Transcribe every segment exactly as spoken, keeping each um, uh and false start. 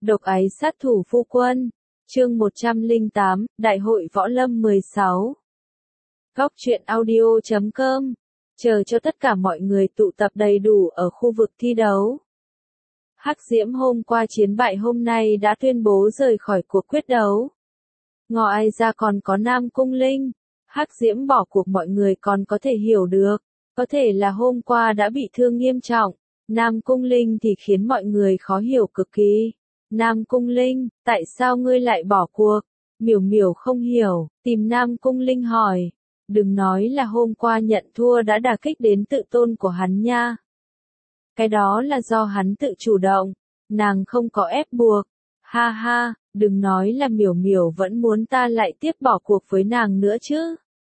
Độc ái sát thủ phu quân. Chương một trăm lẻ tám, Đại hội Võ Lâm mười sáu. Góc truyện audio chấm com. Chờ cho tất cả mọi người tụ tập đầy đủ ở khu vực thi đấu. Hắc Diễm hôm qua chiến bại hôm nay đã tuyên bố rời khỏi cuộc quyết đấu. Ngoài ra còn có Nam Cung Linh. Hắc Diễm bỏ cuộc mọi người còn có thể hiểu được. Có thể là hôm qua đã bị thương nghiêm trọng. Nam Cung Linh thì khiến mọi người khó hiểu cực kỳ. Nam Cung Linh, tại sao ngươi lại bỏ cuộc? Miểu Miểu không hiểu, tìm Nam Cung Linh hỏi. Đừng nói là hôm qua nhận thua đã đả kích đến tự tôn của hắn nha. Cái đó là do hắn tự chủ động, nàng không có ép buộc. Ha ha, đừng nói là Miểu Miểu vẫn muốn ta lại tiếp bỏ cuộc với nàng nữa chứ.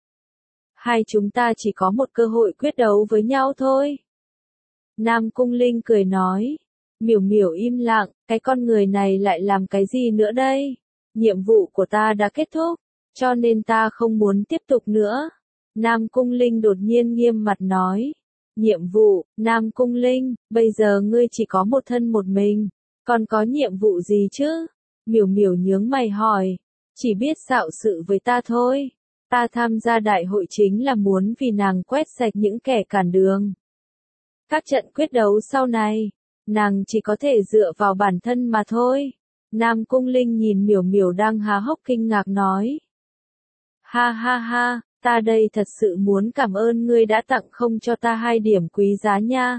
Hai chúng ta chỉ có một cơ hội quyết đấu với nhau thôi. Nam Cung Linh cười nói. Miểu Miểu im lặng, cái con người này lại làm cái gì nữa đây? Nhiệm vụ của ta đã kết thúc, cho nên ta không muốn tiếp tục nữa. Nam Cung Linh đột nhiên nghiêm mặt nói. Nhiệm vụ, Nam Cung Linh, bây giờ ngươi chỉ có một thân một mình, còn có nhiệm vụ gì chứ? Miểu Miểu nhướng mày hỏi. Chỉ biết xạo sự với ta thôi. Ta tham gia đại hội chính là muốn vì nàng quét sạch những kẻ cản đường. Các trận quyết đấu sau này, nàng chỉ có thể dựa vào bản thân mà thôi. Nam Cung Linh nhìn Miểu Miểu đang há hốc kinh ngạc nói. Ha ha ha, ta đây thật sự muốn cảm ơn ngươi đã tặng không cho ta hai điểm quý giá nha.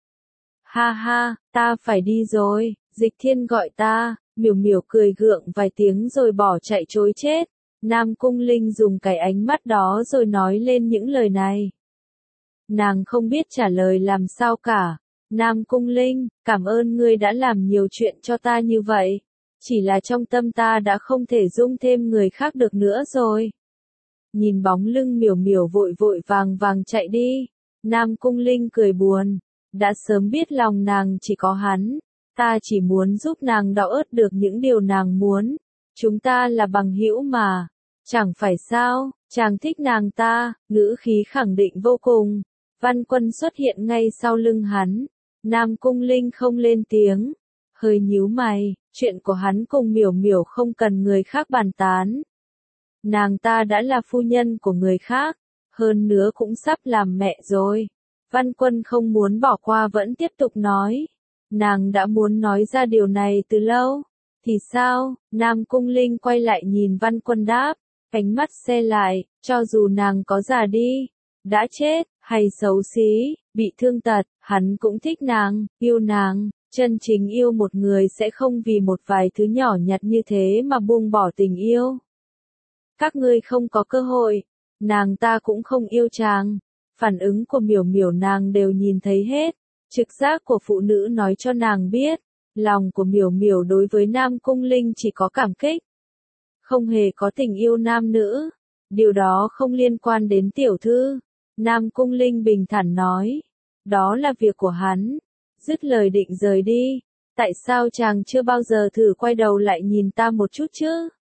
Ha ha, ta phải đi rồi, Dịch Thiên gọi ta. Miểu Miểu cười gượng vài tiếng rồi bỏ chạy trối chết. Nam Cung Linh dùng cái ánh mắt đó rồi nói lên những lời này. Nàng không biết trả lời làm sao cả. Nam Cung Linh, cảm ơn ngươi đã làm nhiều chuyện cho ta như vậy. Chỉ là trong tâm ta đã không thể dung thêm người khác được nữa rồi. Nhìn bóng lưng Miểu Miểu vội vội vàng vàng chạy đi. Nam Cung Linh cười buồn. Đã sớm biết lòng nàng chỉ có hắn. Ta chỉ muốn giúp nàng đau ớt được những điều nàng muốn. Chúng ta là bằng hữu mà. Chẳng phải sao, chàng thích nàng ta, ngữ khí khẳng định vô cùng. Văn Quân xuất hiện ngay sau lưng hắn. Nam Cung Linh không lên tiếng. Hơi nhíu mày, chuyện của hắn cùng Miểu Miểu không cần người khác bàn tán. Nàng ta đã là phu nhân của người khác, hơn nữa cũng sắp làm mẹ rồi. Văn Quân không muốn bỏ qua vẫn tiếp tục nói. Nàng đã muốn nói ra điều này từ lâu. Thì sao? Nam Cung Linh quay lại nhìn Văn Quân đáp. Ánh mắt se lại, cho dù nàng có già đi, đã chết, hay xấu xí, bị thương tật, hắn cũng thích nàng, yêu nàng. Chân chính yêu một người sẽ không vì một vài thứ nhỏ nhặt như thế mà buông bỏ tình yêu. Các ngươi không có cơ hội, nàng ta cũng không yêu chàng. Phản ứng của Miểu Miểu nàng đều nhìn thấy hết. Trực giác của phụ nữ nói cho nàng biết, lòng của Miểu Miểu đối với Nam Cung Linh chỉ có cảm kích. Không hề có tình yêu nam nữ. Điều đó không liên quan đến tiểu thư. Nam Cung Linh bình thản nói. Đó là việc của hắn. Dứt lời định rời đi. Tại sao chàng chưa bao giờ thử quay đầu lại nhìn ta một chút chứ?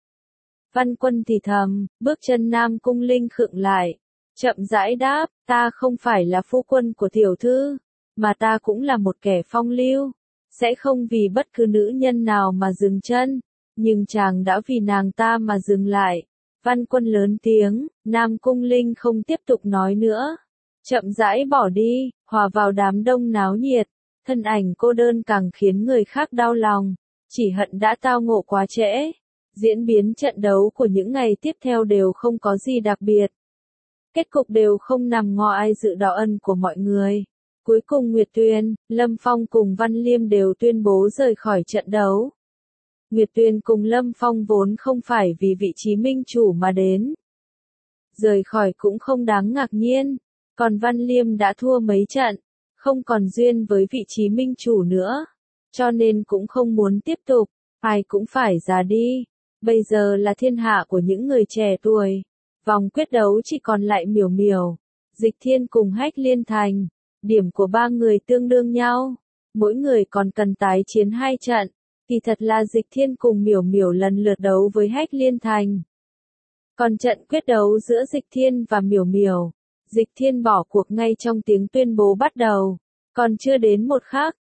Văn Quân thì thầm, bước chân Nam Cung Linh khựng lại. Chậm rãi đáp, ta không phải là phu quân của tiểu thư, mà ta cũng là một kẻ phong lưu. Sẽ không vì bất cứ nữ nhân nào mà dừng chân. Nhưng chàng đã vì nàng ta mà dừng lại. Văn Quân lớn tiếng, Nam Cung Linh không tiếp tục nói nữa. Chậm rãi bỏ đi, hòa vào đám đông náo nhiệt. Thân ảnh cô đơn càng khiến người khác đau lòng. Chỉ hận đã tao ngộ quá trễ. Diễn biến trận đấu của những ngày tiếp theo đều không có gì đặc biệt. Kết cục đều không nằm ngoài dự đạo ân của mọi người. Cuối cùng Nguyệt Tuyền, Lâm Phong cùng Văn Liêm đều tuyên bố rời khỏi trận đấu. Nguyệt Tuyền cùng Lâm Phong vốn không phải vì vị trí minh chủ mà đến. Rời khỏi cũng không đáng ngạc nhiên. Còn Văn Liêm đã thua mấy trận, không còn duyên với vị trí minh chủ nữa. Cho nên cũng không muốn tiếp tục, ai cũng phải già đi. Bây giờ là thiên hạ của những người trẻ tuổi. Vòng quyết đấu chỉ còn lại Miểu Miểu, Dịch Thiên cùng Hách Liên Thành. Điểm của ba người tương đương nhau. Mỗi người còn cần tái chiến hai trận. Thì thật là Dịch Thiên cùng Miểu Miểu lần lượt đấu với Hách Liên Thành. Còn trận quyết đấu giữa Dịch Thiên và Miểu Miểu, Dịch Thiên bỏ cuộc ngay trong tiếng tuyên bố bắt đầu. Còn chưa đến một khắc,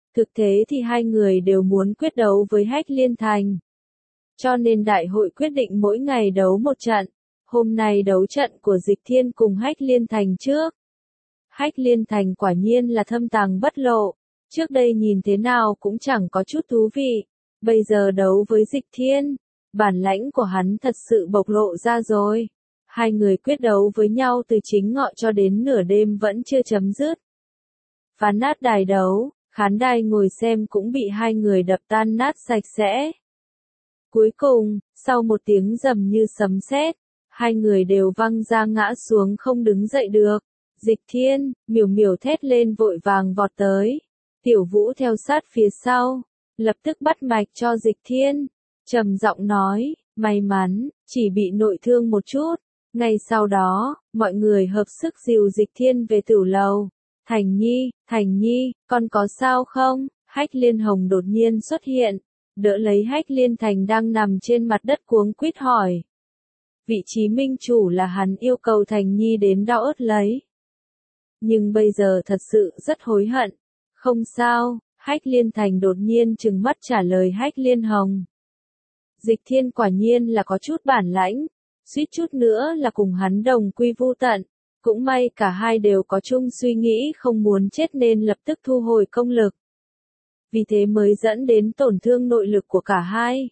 Thực tế thì hai người đều muốn quyết đấu với Hách Liên Thành. Cho nên đại hội quyết định mỗi ngày đấu một trận. Hôm nay đấu trận của Dịch Thiên cùng Hách Liên Thành trước. Hách Liên Thành quả nhiên là thâm tàng bất lộ. Trước đây nhìn thế nào cũng chẳng có chút thú vị. Bây giờ đấu với Dịch Thiên, bản lãnh của hắn thật sự bộc lộ ra rồi. Hai người quyết đấu với nhau từ chính ngọ cho đến nửa đêm vẫn chưa chấm dứt. Phá nát đài đấu, khán đài ngồi xem cũng bị hai người đập tan nát sạch sẽ. Cuối cùng, sau một tiếng rầm như sấm sét, hai người đều văng ra ngã xuống không đứng dậy được. Dịch Thiên, miểu miểu thét lên vội vàng vọt tới. Tiểu Vũ theo sát phía sau, lập tức bắt mạch cho Dịch Thiên. Trầm giọng nói, may mắn, chỉ bị nội thương một chút. Ngay sau đó, mọi người hợp sức dìu Dịch Thiên về tửu lầu. Thành Nhi, Thành Nhi, con có sao không? Hách Liên Hồng đột nhiên xuất hiện, đỡ lấy Hách Liên Thành đang nằm trên mặt đất cuống quýt hỏi. Vị trí minh chủ là hắn yêu cầu Thành Nhi đến đau ớt lấy. Nhưng bây giờ thật sự rất hối hận. Không sao, Hách Liên Thành đột nhiên trừng mắt trả lời Hách Liên Hồng. Dịch Thiên quả nhiên là có chút bản lãnh, suýt chút nữa là cùng hắn đồng quy vu tận. Cũng may cả hai đều có chung suy nghĩ không muốn chết nên lập tức thu hồi công lực. Vì thế mới dẫn đến tổn thương nội lực của cả hai.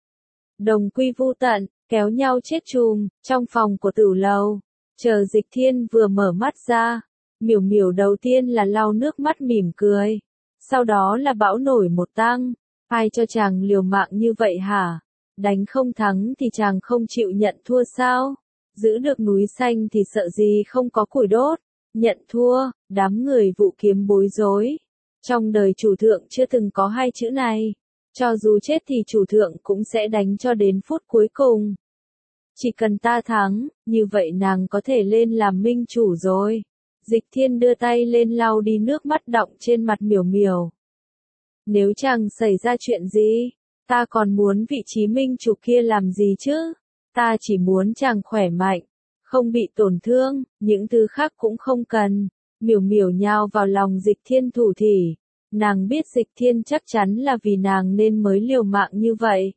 Đồng quy vu tận, kéo nhau chết chùm, trong phòng của tửu lầu. Chờ Dịch Thiên vừa mở mắt ra, miểu miểu đầu tiên là lau nước mắt mỉm cười. Sau đó là bão nổi một tang. Ai cho chàng liều mạng như vậy hả? Đánh không thắng thì chàng không chịu nhận thua sao? Giữ được núi xanh thì sợ gì không có củi đốt. Nhận thua, đám người Vũ Kiếm bối rối. Trong đời chủ thượng chưa từng có hai chữ này. Cho dù chết thì chủ thượng cũng sẽ đánh cho đến phút cuối cùng. Chỉ cần ta thắng, như vậy nàng có thể lên làm minh chủ rồi. Dịch Thiên đưa tay lên lau đi nước mắt đọng trên mặt miểu miểu. Nếu chẳng xảy ra chuyện gì, ta còn muốn vị trí minh chủ kia làm gì chứ? Ta chỉ muốn chàng khỏe mạnh, không bị tổn thương, những thứ khác cũng không cần. Miểu miểu nhào vào lòng Dịch Thiên thủ thỉ. Nàng biết Dịch Thiên chắc chắn là vì nàng nên mới liều mạng như vậy.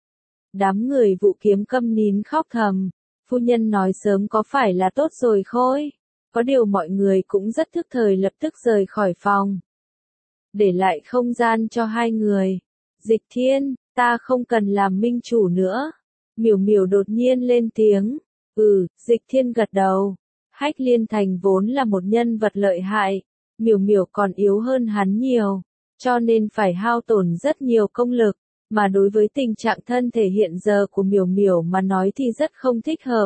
Đám người Vũ Kiếm câm nín khóc thầm. Phu nhân nói sớm có phải là tốt rồi khôi? Có điều mọi người cũng rất thức thời lập tức rời khỏi phòng. Để lại không gian cho hai người. Dịch Thiên, ta không cần làm minh chủ nữa. Miểu miểu đột nhiên lên tiếng. Ừ, Dịch Thiên gật đầu. Hách Liên Thành vốn là một nhân vật lợi hại. Miểu miểu còn yếu hơn hắn nhiều. Cho nên phải hao tổn rất nhiều công lực. Mà đối với tình trạng thân thể hiện giờ của miểu miểu mà nói thì rất không thích hợp.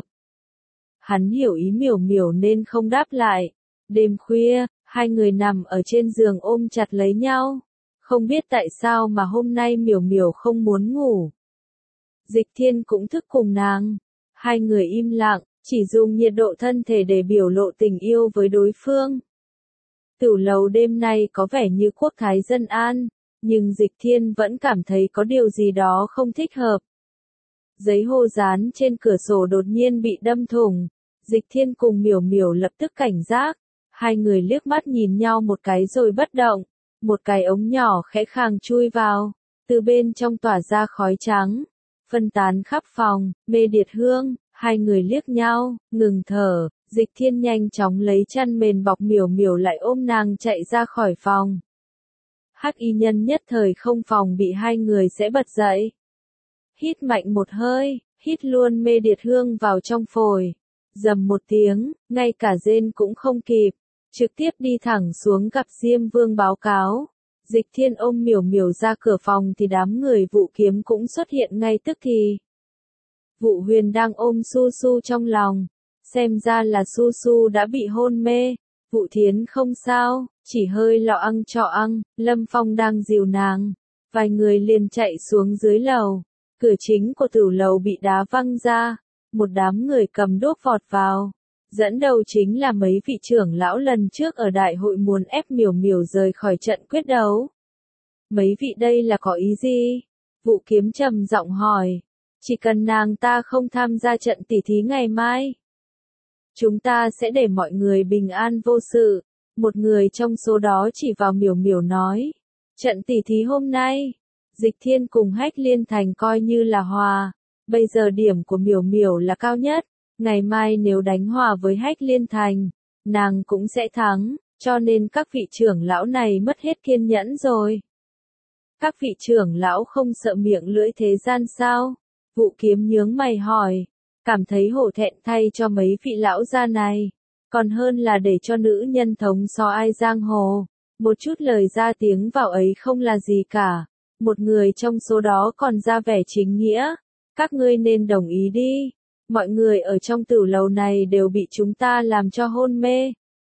Hắn hiểu ý miểu miểu nên không đáp lại. Đêm khuya, hai người nằm ở trên giường ôm chặt lấy nhau. Không biết tại sao mà hôm nay miểu miểu không muốn ngủ. Dịch Thiên cũng thức cùng nàng. Hai người im lặng, chỉ dùng nhiệt độ thân thể để biểu lộ tình yêu với đối phương. Tửu lầu đêm nay có vẻ như quốc thái dân an, nhưng Dịch Thiên vẫn cảm thấy có điều gì đó không thích hợp. Giấy hô dán trên cửa sổ đột nhiên bị đâm thủng. Dịch Thiên cùng miểu miểu lập tức cảnh giác. Hai người liếc mắt nhìn nhau một cái rồi bất động. Một cái ống nhỏ khẽ khàng chui vào. Từ bên trong tỏa ra khói trắng. Phân tán khắp phòng, mê điệt hương. Hai người liếc nhau, ngừng thở. Dịch Thiên nhanh chóng lấy chăn mền bọc miểu miểu lại ôm nàng chạy ra khỏi phòng. Hắc y nhân nhất thời không phòng bị hai người sẽ bật dậy. Hít mạnh một hơi, hít luôn mê điệt hương vào trong phổi. Dầm một tiếng, ngay cả rên cũng không kịp. Trực tiếp đi thẳng xuống gặp Diêm Vương báo cáo. Dịch Thiên ôm miểu miểu ra cửa phòng thì đám người Vũ Kiếm cũng xuất hiện ngay tức thì. Vũ Huyền đang ôm Su Su trong lòng. Xem ra là Su Su đã bị hôn mê. Vũ Thiến không sao, chỉ hơi lọ ăn trọ ăn. Lâm Phong đang dìu nàng. Vài người liền chạy xuống dưới lầu. Cửa chính của tửu lầu bị đá văng ra. Một đám người cầm đuốc vọt vào. Dẫn đầu chính là mấy vị trưởng lão lần trước ở đại hội muốn ép miểu miểu rời khỏi trận quyết đấu. Mấy vị đây là có ý gì? Vũ Kiếm trầm giọng hỏi. Chỉ cần nàng ta không tham gia trận tỉ thí ngày mai, chúng ta sẽ để mọi người bình an vô sự. Một người trong số đó chỉ vào miểu miểu nói. Trận tỉ thí hôm nay, Dịch Thiên cùng Hách Liên Thành coi như là hòa. Bây giờ điểm của Miểu Miểu là cao nhất. Ngày mai nếu đánh hòa với Hách Liên Thành, nàng cũng sẽ thắng. Cho nên các vị trưởng lão này mất hết kiên nhẫn rồi. Các vị trưởng lão không sợ miệng lưỡi thế gian sao? Vũ Kiếm nhướng mày hỏi. Cảm thấy hổ thẹn thay cho mấy vị lão gia này. Còn hơn là để cho nữ nhân thống so ai giang hồ. Một chút lời ra tiếng vào ấy không là gì cả. Một người trong số đó còn ra vẻ chính nghĩa. Các ngươi nên đồng ý đi. Mọi người ở trong tử lầu này đều bị chúng ta làm cho hôn mê.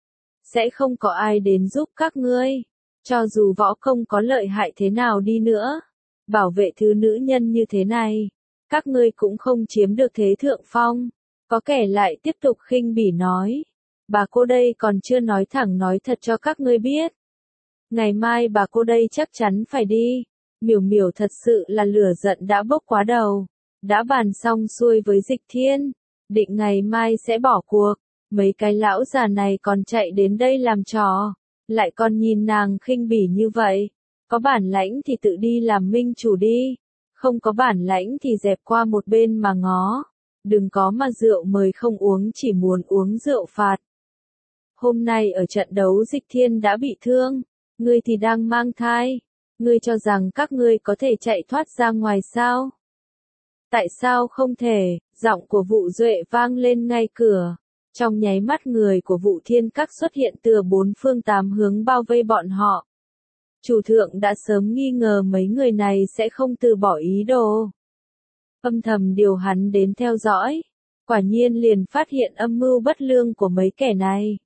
Sẽ không có ai đến giúp các ngươi. Cho dù võ công có lợi hại thế nào đi nữa. Bảo vệ thứ nữ nhân như thế này. Các ngươi cũng không chiếm được thế thượng phong. Có kẻ lại tiếp tục khinh bỉ nói. Bà cô đây còn chưa nói thẳng nói thật cho các ngươi biết. Ngày mai bà cô đây chắc chắn phải đi. Miểu Miểu thật sự là lửa giận đã bốc quá đầu. Đã bàn xong xuôi với Dịch Thiên. Định ngày mai sẽ bỏ cuộc. Mấy cái lão già này còn chạy đến đây làm trò. Lại còn nhìn nàng khinh bỉ như vậy. Có bản lãnh thì tự đi làm minh chủ đi. Không có bản lãnh thì dẹp qua một bên mà ngó. Đừng có mà rượu mời không uống chỉ muốn uống rượu phạt. Hôm nay ở trận đấu Dịch Thiên đã bị thương. Ngươi thì đang mang thai. Ngươi cho rằng các ngươi có thể chạy thoát ra ngoài sao? Tại sao không thể? Giọng của Vũ Duệ vang lên ngay cửa. Trong nháy mắt người của Vũ Thiên Các xuất hiện từ bốn phương tám hướng bao vây bọn họ. Chủ thượng đã sớm nghi ngờ mấy người này sẽ không từ bỏ ý đồ. Âm thầm điều hắn đến theo dõi. Quả nhiên liền phát hiện âm mưu bất lương của mấy kẻ này.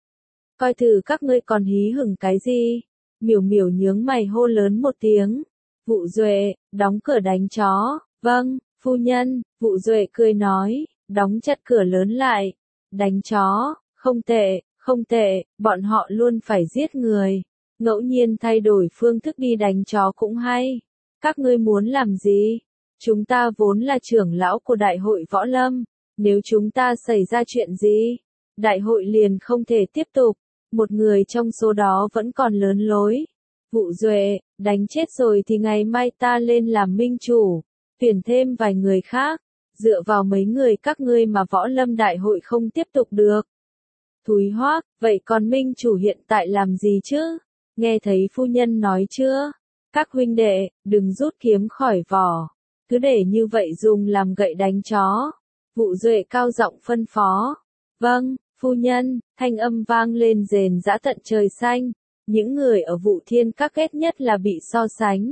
Coi thử các ngươi còn hí hửng cái gì? Miểu Miểu nhướng mày hô lớn một tiếng. Vũ Duệ, đóng cửa đánh chó. Vâng, phu nhân. Vũ Duệ cười nói, đóng chặt cửa lớn lại. Đánh chó, không tệ, không tệ, bọn họ luôn phải giết người. Ngẫu nhiên thay đổi phương thức đi đánh chó cũng hay. Các ngươi muốn làm gì? Chúng ta vốn là trưởng lão của đại hội võ lâm. Nếu chúng ta xảy ra chuyện gì, đại hội liền không thể tiếp tục. Một người trong số đó vẫn còn lớn lối. Vũ Duệ, đánh chết rồi thì ngày mai ta lên làm minh chủ. Tuyển thêm vài người khác. Dựa vào mấy người các ngươi mà võ lâm đại hội không tiếp tục được. Thúi hoác, vậy còn minh chủ hiện tại làm gì chứ? Nghe thấy phu nhân nói chưa? Các huynh đệ, đừng rút kiếm khỏi vỏ. Cứ để như vậy dùng làm gậy đánh chó. Vũ Duệ cao giọng phân phó. Vâng, phu nhân, thanh âm vang lên rền rã tận trời xanh. Những người ở Vũ Thiên Các ghét nhất là bị so sánh.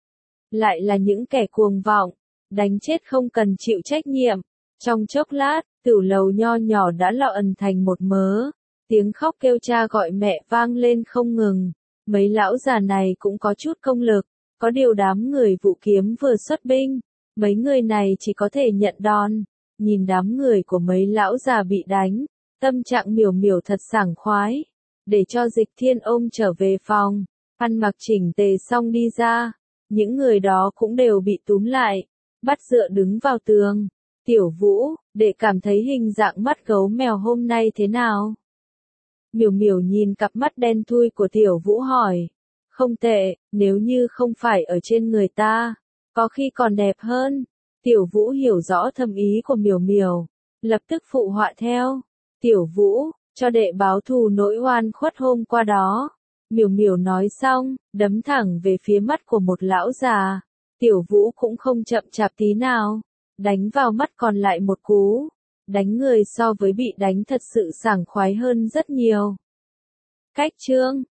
Lại là những kẻ cuồng vọng. Đánh chết không cần chịu trách nhiệm. Trong chốc lát, tử lầu nho nhỏ đã lọ ẩn thành một mớ. Tiếng khóc kêu cha gọi mẹ vang lên không ngừng. Mấy lão già này cũng có chút công lực. Có điều đám người Vũ Kiếm vừa xuất binh. Mấy người này chỉ có thể nhận đòn. Nhìn đám người của mấy lão già bị đánh. Tâm trạng Miểu Miểu thật sảng khoái. Để cho Dịch Thiên ôm trở về phòng. Ăn mặc chỉnh tề xong đi ra. Những người đó cũng đều bị túm lại. Bắt dựa đứng vào tường. Tiểu Vũ, để cảm thấy hình dạng mắt gấu mèo hôm nay thế nào? Miểu Miểu nhìn cặp mắt đen thui của Tiểu Vũ hỏi. Không tệ, nếu như không phải ở trên người ta, có khi còn đẹp hơn. Tiểu Vũ hiểu rõ thâm ý của Miểu Miểu, lập tức phụ họa theo. Tiểu Vũ, cho đệ báo thù nỗi oan khuất hôm qua đó. Miểu Miểu nói xong, đấm thẳng về phía mắt của một lão già. Tiểu Vũ cũng không chậm chạp tí nào, đánh vào mắt còn lại một cú. Đánh người so với bị đánh thật sự sảng khoái hơn rất nhiều. Cách chương